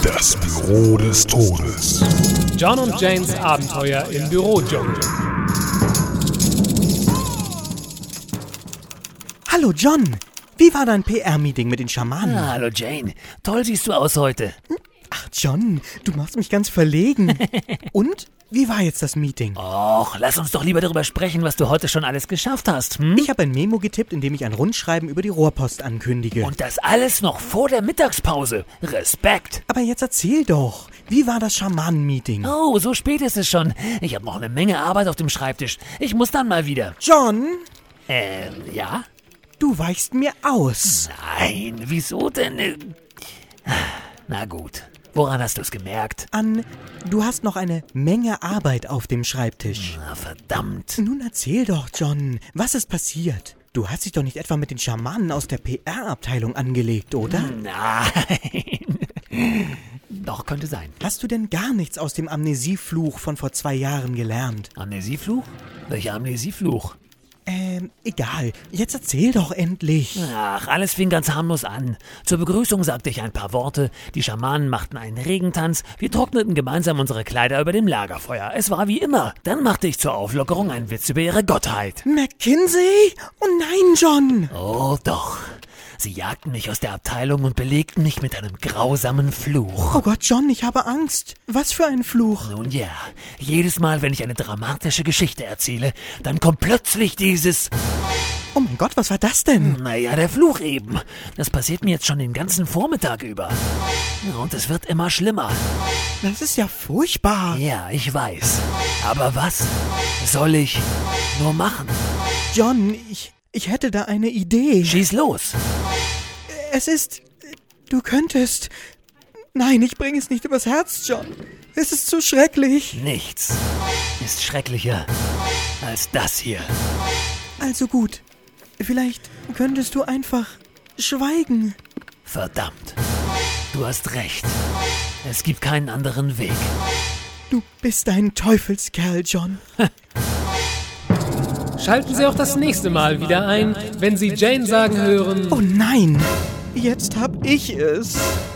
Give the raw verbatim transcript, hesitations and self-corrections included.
Das Büro des Todes. John und Janes Abenteuer im Bürodschungel. Hallo John, wie war dein P R-Meeting mit den Schamanen? Ah, hallo Jane, toll siehst du aus heute. Ach John, du machst mich ganz verlegen. Und, wie war jetzt das Meeting? Och, lass uns doch lieber darüber sprechen, was du heute schon alles geschafft hast. Hm? Ich habe ein Memo getippt, in dem ich ein Rundschreiben über die Rohrpost ankündige. Und das alles noch vor der Mittagspause. Respekt. Aber jetzt erzähl doch, wie war das Schamanen-Meeting? Oh, so spät ist es schon. Ich habe noch eine Menge Arbeit auf dem Schreibtisch. Ich muss dann mal wieder. John, Ähm, ja? du weichst mir aus. Nein, wieso denn? Na gut, woran hast du es gemerkt? An, du hast noch eine Menge Arbeit auf dem Schreibtisch. Na, verdammt. Nun erzähl doch, John, was ist passiert? Du hast dich doch nicht etwa mit den Schamanen aus der P R-Abteilung angelegt, oder? Nein. Doch, könnte sein. Hast du denn gar nichts aus dem Amnesiefluch von vor zwei Jahren gelernt? Amnesiefluch? Welcher Amnesiefluch? Ähm, egal. Jetzt erzähl doch endlich. Ach, alles fing ganz harmlos an. Zur Begrüßung sagte ich ein paar Worte, die Schamanen machten einen Regentanz, wir trockneten gemeinsam unsere Kleider über dem Lagerfeuer. Es war wie immer. Dann machte ich zur Auflockerung einen Witz über ihre Gottheit. McKinsey? Oh nein, John! Oh doch. Sie jagten mich aus der Abteilung und belegten mich mit einem grausamen Fluch. Oh Gott, John, ich habe Angst. Was für ein Fluch? Nun ja, jedes Mal, wenn ich eine dramatische Geschichte erzähle, dann kommt plötzlich dieses... Oh mein Gott, was war das denn? Naja, der Fluch eben. Das passiert mir jetzt schon den ganzen Vormittag über. Und es wird immer schlimmer. Das ist ja furchtbar. Ja, ich weiß. Aber was soll ich nur machen? John, ich, ich hätte da eine Idee. Schieß los. Es ist... Du könntest... Nein, ich bringe es nicht übers Herz, John. Es ist zu schrecklich. Nichts ist schrecklicher als das hier. Also gut. Vielleicht könntest du einfach schweigen. Verdammt. Du hast recht. Es gibt keinen anderen Weg. Du bist ein Teufelskerl, John. Schalten Sie auch das nächste Mal wieder ein, wenn Sie Jane sagen hören... Oh nein, jetzt hab ich es.